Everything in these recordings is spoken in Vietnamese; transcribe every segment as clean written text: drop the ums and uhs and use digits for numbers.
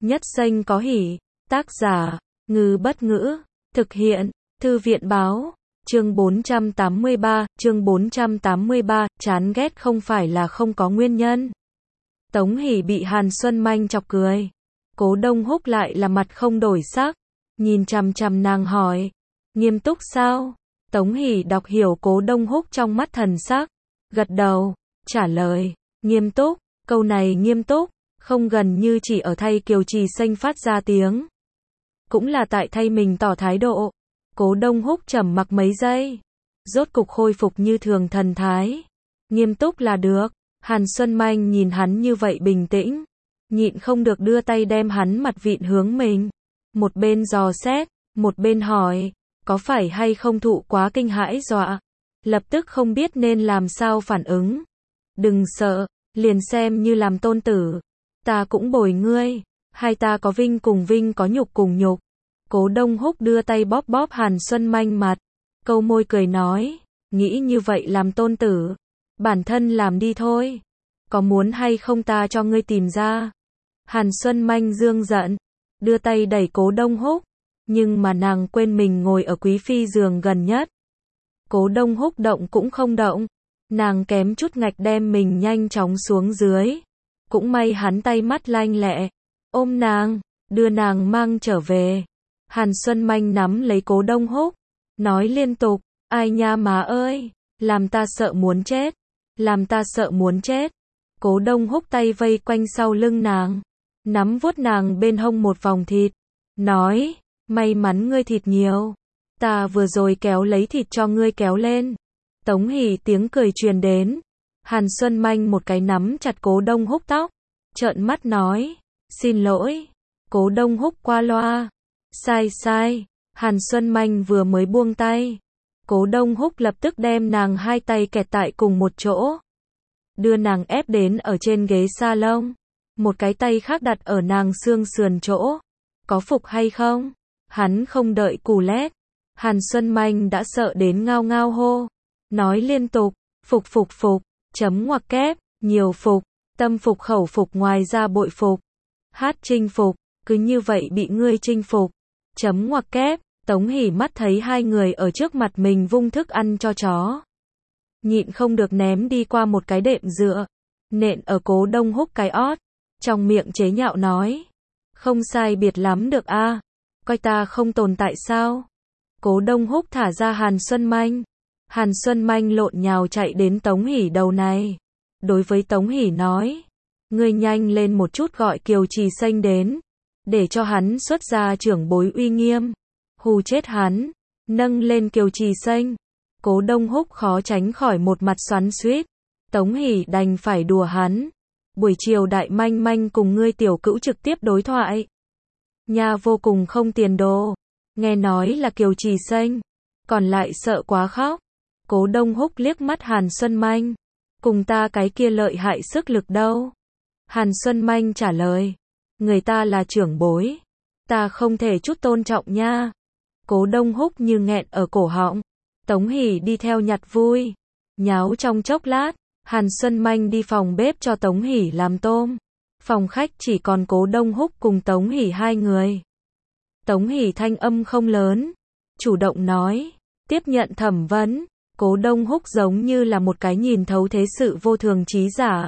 Nhất xanh có hỉ. Tác giả, Ngư Bất Ngữ. Thực hiện, Thư viện Báo. Chương 483, chán ghét không phải là không có nguyên nhân. Tống Hỷ bị Hàn Xuân Manh chọc cười. Cố Đông Húc lại là mặt không đổi sắc, nhìn chằm chằm nàng hỏi, nghiêm túc sao? Tống Hỷ đọc hiểu Cố Đông Húc trong mắt thần sắc, gật đầu, trả lời, nghiêm túc. Câu này nghiêm túc, không gần như chỉ ở thay Kiều Trì Xanh phát ra tiếng, cũng là tại thay mình tỏ thái độ. Cố Đông Húc trầm mặc mấy giây, rốt cục khôi phục như thường thần thái. Nghiêm túc là được. Hàn Xuân Manh nhìn hắn như vậy bình tĩnh, nhịn không được đưa tay đem hắn mặt vịn hướng mình. Một bên dò xét, một bên hỏi, có phải hay không thụ quá kinh hãi dọa? Lập tức không biết nên làm sao phản ứng. Đừng sợ, liền xem như làm tôn tử. Ta cũng bồi ngươi, hai ta có vinh cùng vinh, có nhục cùng nhục. Cố Đông Húc đưa tay bóp bóp Hàn Xuân Manh mặt, câu môi cười nói, nghĩ như vậy làm tôn tử, bản thân làm đi thôi. Có muốn hay không ta cho ngươi tìm ra? Hàn Xuân Manh dương giận, đưa tay đẩy Cố Đông Húc, nhưng mà nàng quên mình ngồi ở quý phi giường gần nhất. Cố Đông Húc động cũng không động, nàng kém chút ngạch đem mình nhanh chóng xuống dưới. Cũng may hắn tay mắt lanh lẹ, ôm nàng, đưa nàng mang trở về. Hàn Xuân Manh nắm lấy Cố Đông Húc, nói liên tục, ai nha má ơi, làm ta sợ muốn chết, làm ta sợ muốn chết. Cố Đông Húc tay vây quanh sau lưng nàng, nắm vuốt nàng bên hông một vòng thịt, nói, may mắn ngươi thịt nhiều, ta vừa rồi kéo lấy thịt cho ngươi kéo lên. Tống Hỷ tiếng cười truyền đến, Hàn Xuân Manh một cái nắm chặt Cố Đông Húc tóc, trợn mắt nói, xin lỗi. Cố Đông Húc qua loa, sai. Hàn Xuân Manh vừa mới buông tay, Cố Đông Húc lập tức đem nàng hai tay kẹt tại cùng một chỗ, đưa nàng ép đến ở trên ghế salon, một cái tay khác đặt ở nàng xương sườn chỗ. Có phục hay không? Hắn không đợi cù lét, Hàn Xuân Manh đã sợ đến ngao ngao hô, nói liên tục, phục, chấm ngoặc kép, nhiều phục, tâm phục khẩu phục, ngoài ra bội phục, hát chinh phục, cứ như vậy bị ngươi chinh phục, chấm ngoặc kép. Tống Hỷ mắt thấy hai người ở trước mặt mình vung thức ăn cho chó, nhịn không được ném đi qua một cái đệm dựa, nện ở Cố Đông Húc cái ót, trong miệng chế nhạo nói, không sai biệt lắm được a, coi ta không tồn tại sao? Cố Đông Húc thả ra Hàn Xuân Manh, Hàn Xuân Manh lộn nhào chạy đến Tống Hỷ đầu này, đối với Tống Hỷ nói, ngươi nhanh lên một chút gọi Kiều Trì Xanh đến, để cho hắn xuất ra trưởng bối uy nghiêm, hù chết hắn. Nâng lên Kiều Trì Xanh, Cố Đông Húc khó tránh khỏi một mặt xoắn xuýt. Tống Hỷ đành phải đùa hắn, buổi chiều Đại Manh Manh cùng ngươi tiểu cữu trực tiếp đối thoại, nha vô cùng không tiền đồ, nghe nói là Kiều Trì Xanh, còn lại sợ quá khóc. Cố Đông Húc liếc mắt Hàn Xuân Manh, cùng ta cái kia lợi hại sức lực đâu? Hàn Xuân Manh trả lời, người ta là trưởng bối, ta không thể chút tôn trọng nha. Cố Đông Húc như nghẹn ở cổ họng. Tống Hỷ đi theo nhặt vui, nháo trong chốc lát, Hàn Xuân Manh đi phòng bếp cho Tống Hỷ làm tôm. Phòng khách chỉ còn Cố Đông Húc cùng Tống Hỷ hai người. Tống Hỷ thanh âm không lớn, chủ động nói, tiếp nhận thẩm vấn. Cố Đông Húc giống như là một cái nhìn thấu thế sự vô thường trí giả.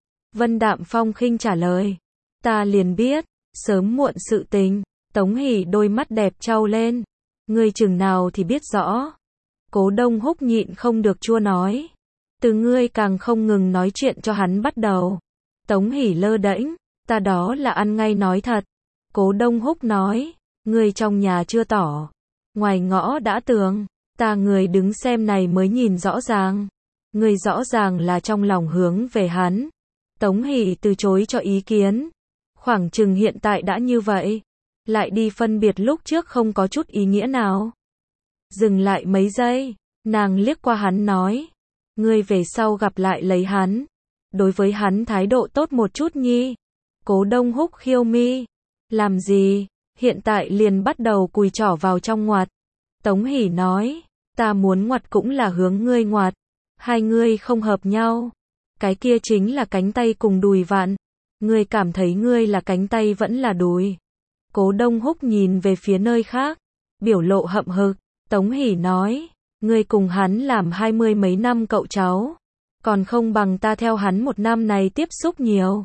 Vân đạm phong khinh trả lời, ta liền biết, sớm muộn sự tình. Tống Hỷ đôi mắt đẹp trao lên, ngươi chừng nào thì biết rõ. Cố Đông Húc nhịn không được chua nói, từ ngươi càng không ngừng nói chuyện cho hắn bắt đầu. Tống Hỷ lơ đễnh, ta đó là ăn ngay nói thật. Cố Đông Húc nói, ngươi trong nhà chưa tỏ, ngoài ngõ đã tường, ta người đứng xem này mới nhìn rõ ràng. Ngươi rõ ràng là trong lòng hướng về hắn. Tống Hỷ từ chối cho ý kiến, khoảng chừng hiện tại đã như vậy, lại đi phân biệt lúc trước không có chút ý nghĩa nào. Dừng lại mấy giây, nàng liếc qua hắn nói, ngươi về sau gặp lại lấy hắn, đối với hắn thái độ tốt một chút nhi. Cố Đông Húc khiêu mi, làm gì, hiện tại liền bắt đầu cùi trỏ vào trong ngoặt. Tống Hỷ nói, ta muốn ngoặt cũng là hướng ngươi ngoặt, hai ngươi không hợp nhau, cái kia chính là cánh tay cùng đùi vặn. Ngươi cảm thấy ngươi là cánh tay vẫn là đùi. Cố Đông Húc nhìn về phía nơi khác, biểu lộ hậm hực. Tống Hỷ nói, ngươi cùng hắn làm 20 mấy năm cậu cháu, còn không bằng ta theo hắn một năm này tiếp xúc nhiều.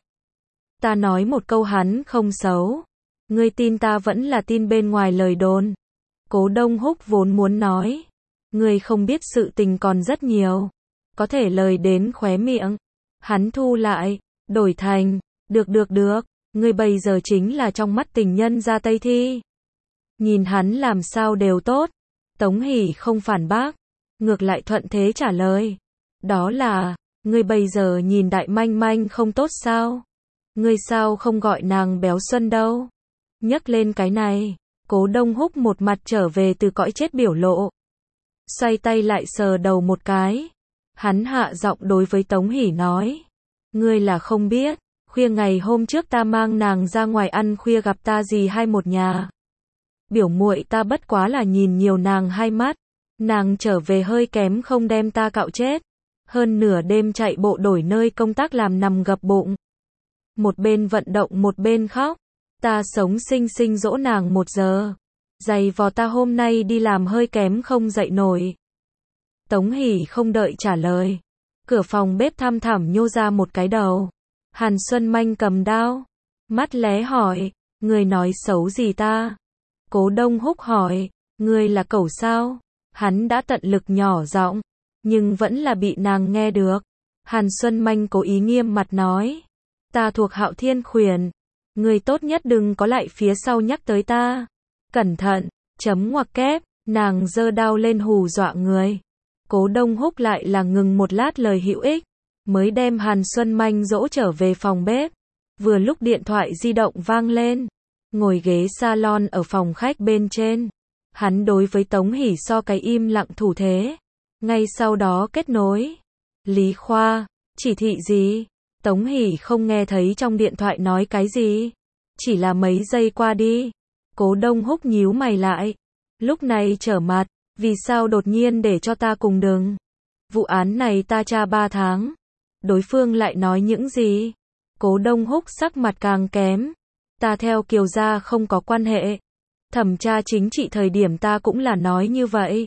Ta nói một câu hắn không xấu, ngươi tin ta vẫn là tin bên ngoài lời đồn. Cố Đông Húc vốn muốn nói, ngươi không biết sự tình còn rất nhiều, có thể lời đến khóe miệng. Hắn thu lại, đổi thành, được, ngươi bây giờ chính là trong mắt tình nhân ra Tây Thi. Nhìn hắn làm sao đều tốt. Tống Hỷ không phản bác, ngược lại thuận thế trả lời. Đó là, ngươi bây giờ nhìn Đại Manh Manh không tốt sao? Ngươi sao không gọi nàng béo xuân đâu? Nhắc lên cái này, Cố Đông Húc một mặt trở về từ cõi chết biểu lộ. Xoay tay lại sờ đầu một cái. Hắn hạ giọng đối với Tống Hỷ nói. Ngươi là không biết, khuya ngày hôm trước ta mang nàng ra ngoài ăn khuya gặp ta dì hai một nhà. Biểu muội ta bất quá là nhìn nhiều nàng hai mắt, nàng trở về hơi kém không đem ta cạo chết. Hơn nửa đêm chạy bộ đổi nơi công tác làm nằm gập bụng. Một bên vận động một bên khóc, ta sống sinh sinh dỗ nàng 1 giờ. Giày vò ta hôm nay đi làm hơi kém không dậy nổi. Tống Hỷ không đợi trả lời. Cửa phòng bếp thăm thẳm nhô ra một cái đầu. Hàn Xuân Manh cầm đao. Mắt lé hỏi, người nói xấu gì ta? Cố Đông Húc hỏi, ngươi là cẩu sao? Hắn đã tận lực nhỏ giọng, nhưng vẫn là bị nàng nghe được. Hàn Xuân Manh cố ý nghiêm mặt nói, ta thuộc Hạo Thiên Khuyển, ngươi tốt nhất đừng có lại phía sau nhắc tới ta. Cẩn thận, chấm ngoặc kép, nàng giơ đao lên hù dọa người. Cố Đông Húc lại là ngừng một lát lời hữu ích, mới đem Hàn Xuân Manh dỗ trở về phòng bếp. Vừa lúc điện thoại di động vang lên, ngồi ghế salon ở phòng khách bên trên. Hắn đối với Tống Hỷ so cái im lặng thủ thế. Ngay sau đó kết nối. Lý Khoa, chỉ thị gì? Tống Hỷ không nghe thấy trong điện thoại nói cái gì. Chỉ là mấy giây qua đi. Cố Đông Húc nhíu mày lại. Lúc này trở mặt, vì sao đột nhiên để cho ta cùng đừng? Vụ án này ta tra 3 tháng. Đối phương lại nói những gì? Cố Đông Húc sắc mặt càng kém. Ta theo Kiều gia không có quan hệ. Thẩm tra chính trị thời điểm ta cũng là nói như vậy.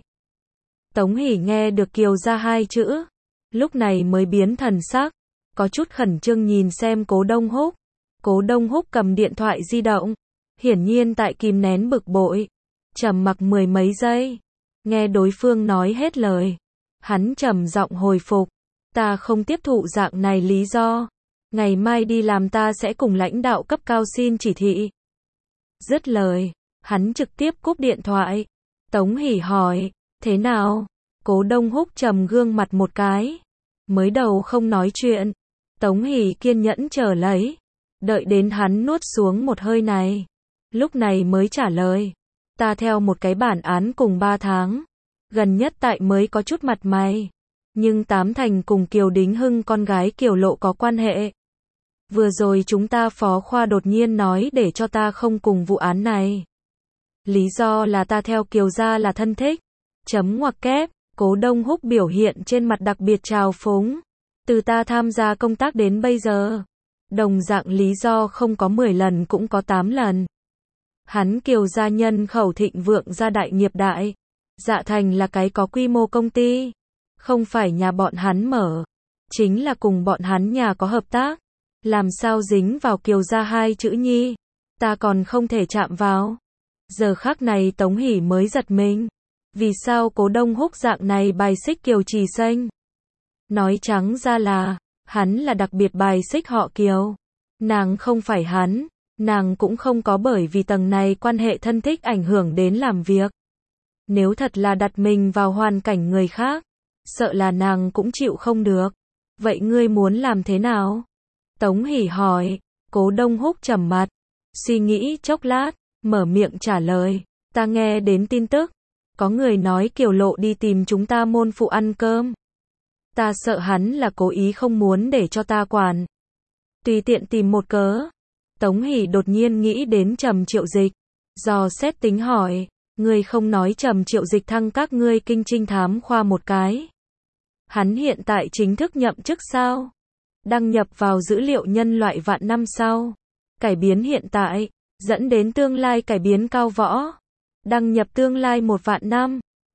Tống Hỷ nghe được Kiều gia 2 chữ, lúc này mới biến thần sắc, có chút khẩn trương nhìn xem Cố Đông Húc. Cố Đông Húc cầm điện thoại di động, hiển nhiên tại kìm nén bực bội, trầm mặc 10 mấy giây, nghe đối phương nói hết lời, hắn trầm giọng hồi phục, ta không tiếp thụ dạng này lý do, ngày mai đi làm ta sẽ cùng lãnh đạo cấp cao xin chỉ thị. Dứt lời, hắn trực tiếp cúp điện thoại. Tống Hỷ hỏi, thế nào? Cố Đông Húc trầm gương mặt một cái, mới đầu không nói chuyện. Tống Hỷ kiên nhẫn chờ lấy, đợi đến hắn nuốt xuống một hơi này, lúc này mới trả lời, ta theo một cái bản án cùng 3 tháng, gần nhất tại mới có chút mặt mày, nhưng 8 thành cùng Kiều Đính Hưng con gái Kiều Lộ có quan hệ. Vừa rồi chúng ta phó khoa đột nhiên nói để cho ta không cùng vụ án này. Lý do là ta theo Kiều gia là thân thích. Chấm ngoặc kép, Cố Đông Húc biểu hiện trên mặt đặc biệt trào phúng. Từ ta tham gia công tác đến bây giờ, đồng dạng lý do không có 10 lần cũng có 8 lần. Hắn Kiều gia nhân khẩu thịnh vượng gia đại nghiệp đại. Dạ Thành là cái có quy mô công ty. Không phải nhà bọn hắn mở, chính là cùng bọn hắn nhà có hợp tác. Làm sao dính vào Kiều gia 2 chữ nhi, ta còn không thể chạm vào. Giờ khắc này Tống Hỷ mới giật mình. Vì sao Cố Đông Húc dạng này bài xích Kiều Trì Xanh? Nói trắng ra là, hắn là đặc biệt bài xích họ Kiều. Nàng không phải hắn, nàng cũng không có bởi vì tầng này quan hệ thân thích ảnh hưởng đến làm việc. Nếu thật là đặt mình vào hoàn cảnh người khác, sợ là nàng cũng chịu không được. Vậy ngươi muốn làm thế nào? Tống Hỷ hỏi. Cố Đông Húc trầm mặt, suy nghĩ chốc lát, mở miệng trả lời, ta nghe đến tin tức, có người nói Kiều Lộ đi tìm chúng ta môn phụ ăn cơm. Ta sợ hắn là cố ý không muốn để cho ta quản. Tùy tiện tìm một cớ. Tống Hỷ đột nhiên nghĩ đến Trầm Triệu Dịch, dò xét tính hỏi, ngươi không nói Trầm Triệu Dịch thăng các ngươi kinh trinh thám khoa một cái. Hắn hiện tại chính thức nhậm chức sao? đăng nhập vào dữ liệu nhân loại vạn năm sau. Cải biến hiện tại, dẫn đến tương lai cải biến cao võ. Đăng nhập tương lai 1 vạn năm.